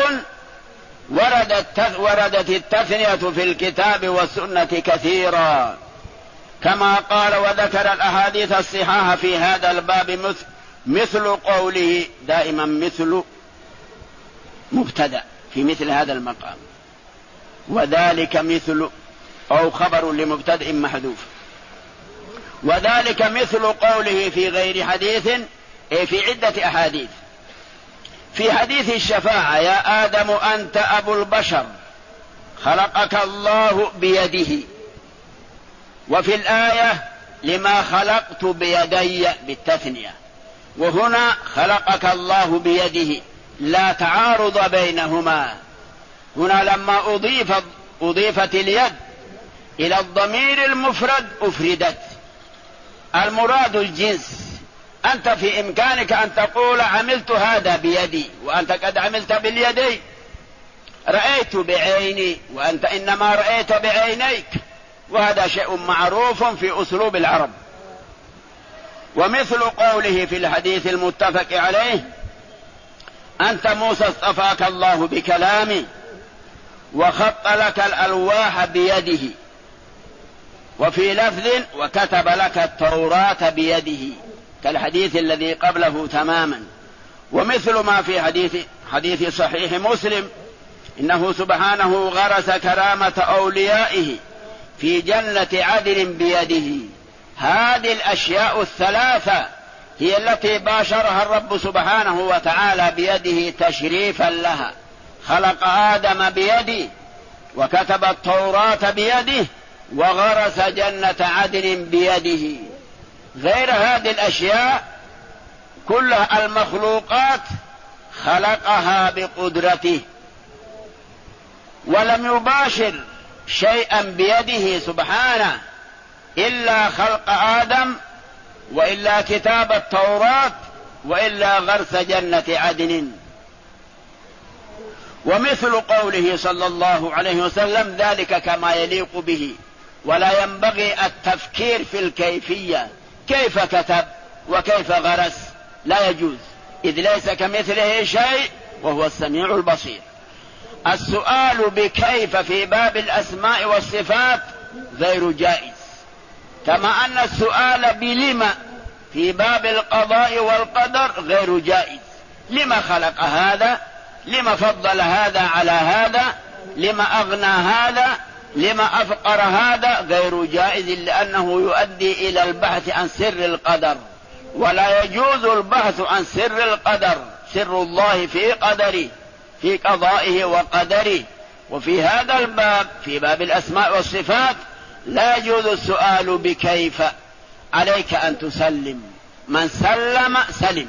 وردت التثنية في الكتاب والسنة كثيرا، كما قال: وذكر الأحاديث الصحاحة في هذا الباب مثل قوله. دائما مثل مبتدأ في مثل هذا المقام، وذلك مثل أو خبر لمبتدأ محذوف. وذلك مثل قوله في غير حديث، في عدة أحاديث. في حديث الشفاعة: يا آدم أنت أبو البشر خلقك الله بيده. وفي الآية: لما خلقت بيدي بالتثنية. وهنا خلقك الله بيده، لا تعارض بينهما. هنا لما أضيفت اليد إلى الضمير المفرد أفردت، المراد الجنس. أنت في إمكانك أن تقول عملت هذا بيدي، وأنت قد عملت باليدين. رأيت بعيني، وأنت إنما رأيت بعينيك، وهذا شيء معروف في أسلوب العرب. ومثل قوله في الحديث المتفق عليه: أنت موسى اصطفاك الله بكلامي وخط لك الألواح بيده. وفي لفظ: وكتب لك التوراة بيده، كالحديث الذي قبله تماما. ومثل ما في حديث صحيح مسلم: إنه سبحانه غرس كرامة أوليائه في جنة عدن بيده. هذه الأشياء الثلاثة هي التي باشرها الرب سبحانه وتعالى بيده تشريفا لها. خلق آدم بيده، وكتب التوراة بيده، وغرس جنة عدن بيده. غير هذه الأشياء كلها المخلوقات خلقها بقدرته، ولم يباشر شيئا بيده سبحانه إلا خلق آدم، وإلا كتاب التوراة، وإلا غرس جنة عدن. ومثل قوله صلى الله عليه وسلم: ذلك كما يليق به، ولا ينبغي التفكير في الكيفية، كيف كتب وكيف غرس، لا يجوز، إذ ليس كمثله شيء وهو السميع البصير. السؤال بكيف في باب الأسماء والصفات غير جائز، كما أن السؤال بلما في باب القضاء والقدر غير جائز. لما خلق هذا؟ لما فضل هذا على هذا؟ لما أغنى هذا؟ لما أفقر هذا؟ غير جائز، لأنه يؤدي إلى البحث عن سر القدر، ولا يجوز البحث عن سر القدر، سر الله في قدره، في قضائه وقدره، وفي هذا الباب في باب الأسماء والصفات لا يجوز السؤال بكيف، عليك أن تسلم، من سلم سلم.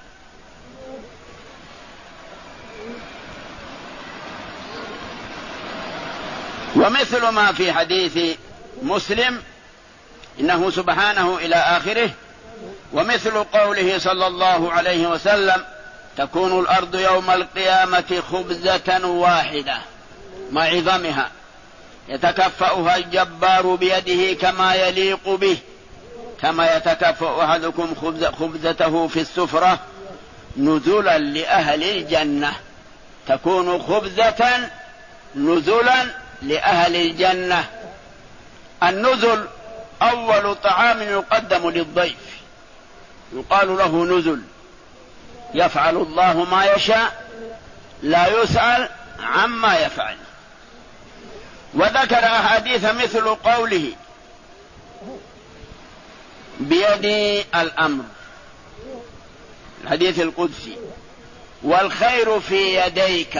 ومثل ما في حديث مسلم إنه سبحانه إلى آخره، ومثل قوله صلى الله عليه وسلم تكون الأرض يوم القيامة خبزة واحدة مع عظمها يتكفأها الجبار بيده كما يليق به، كما يتكفأ أحدكم خبزته في السفرة نزلا لأهل الجنة. تكون خبزة نزلا لأهل الجنة. النزل أول طعام يقدم للضيف يقال له نزل، يفعل الله ما يشاء لا يسأل عما يفعل. وذكر أحاديث مثل قوله بيدي الأمر، الحديث القدسي، والخير في يديك،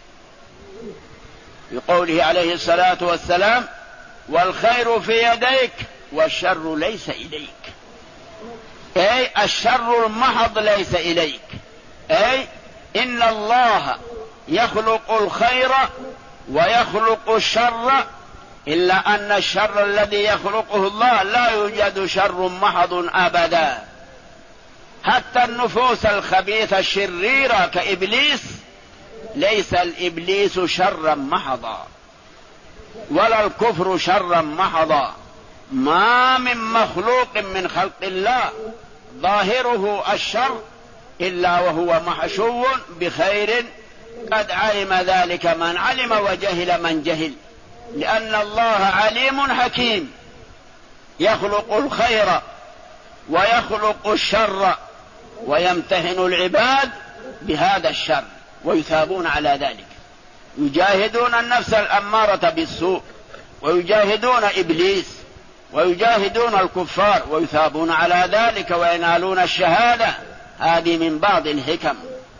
بقوله عليه الصلاة والسلام والخير في يديك والشر ليس إليك، أي الشر المحض ليس إليك، أي إن الله يخلق الخير ويخلق الشر، إلا أن الشر الذي يخلقه الله لا يوجد شر محض أبدا. حتى النفوس الخبيثة الشريرة كإبليس ليس الإبليس شرا محضا ولا الكفر شرا محضا. ما من مخلوق من خلق الله ظاهره الشر إلا وهو محشو بخير، قد علم ذلك من علم وجهل من جهل، لأن الله عليم حكيم يخلق الخير ويخلق الشر ويمتهن العباد بهذا الشر ويثابون على ذلك. يجاهدون النفس الأمارة بالسوء ويجاهدون إبليس ويجاهدون الكفار ويثابون على ذلك وينالون الشهادة. هذه من بعض الحكم.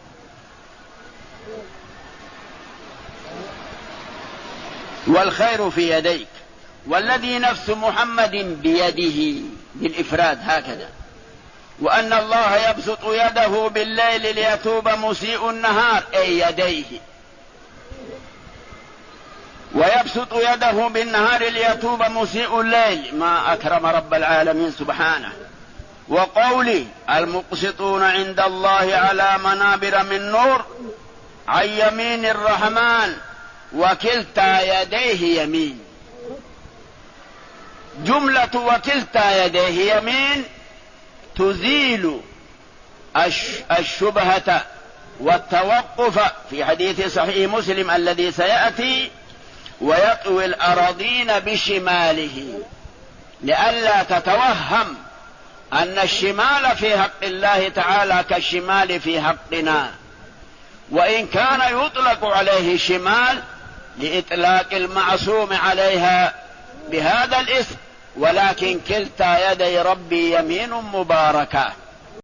والخير في يديك، والذي نفس محمد بيده بالإفراد هكذا، وأن الله يبسط يده بالليل ليتوب مسيء النهار أي يديه، ويبسط يده بالنهار ليتوب مسيء الليل. ما أكرم رب العالمين سبحانه. وقولي المقسطون عند الله على منابر من نور عن يمين الرحمن وكلتا يديه يمين. جملة وكلتا يديه يمين تزيل الشبهة والتوقف في حديث صحيح مسلم الذي سيأتي ويطوي الأراضين بشماله، لئلا تتوهم أن الشمال في حق الله تعالى كالشمال في حقنا، وإن كان يطلق عليه شمال لإطلاق المعصوم عليها بهذا الاسم، ولكن كلتا يدي ربي يمين مباركة.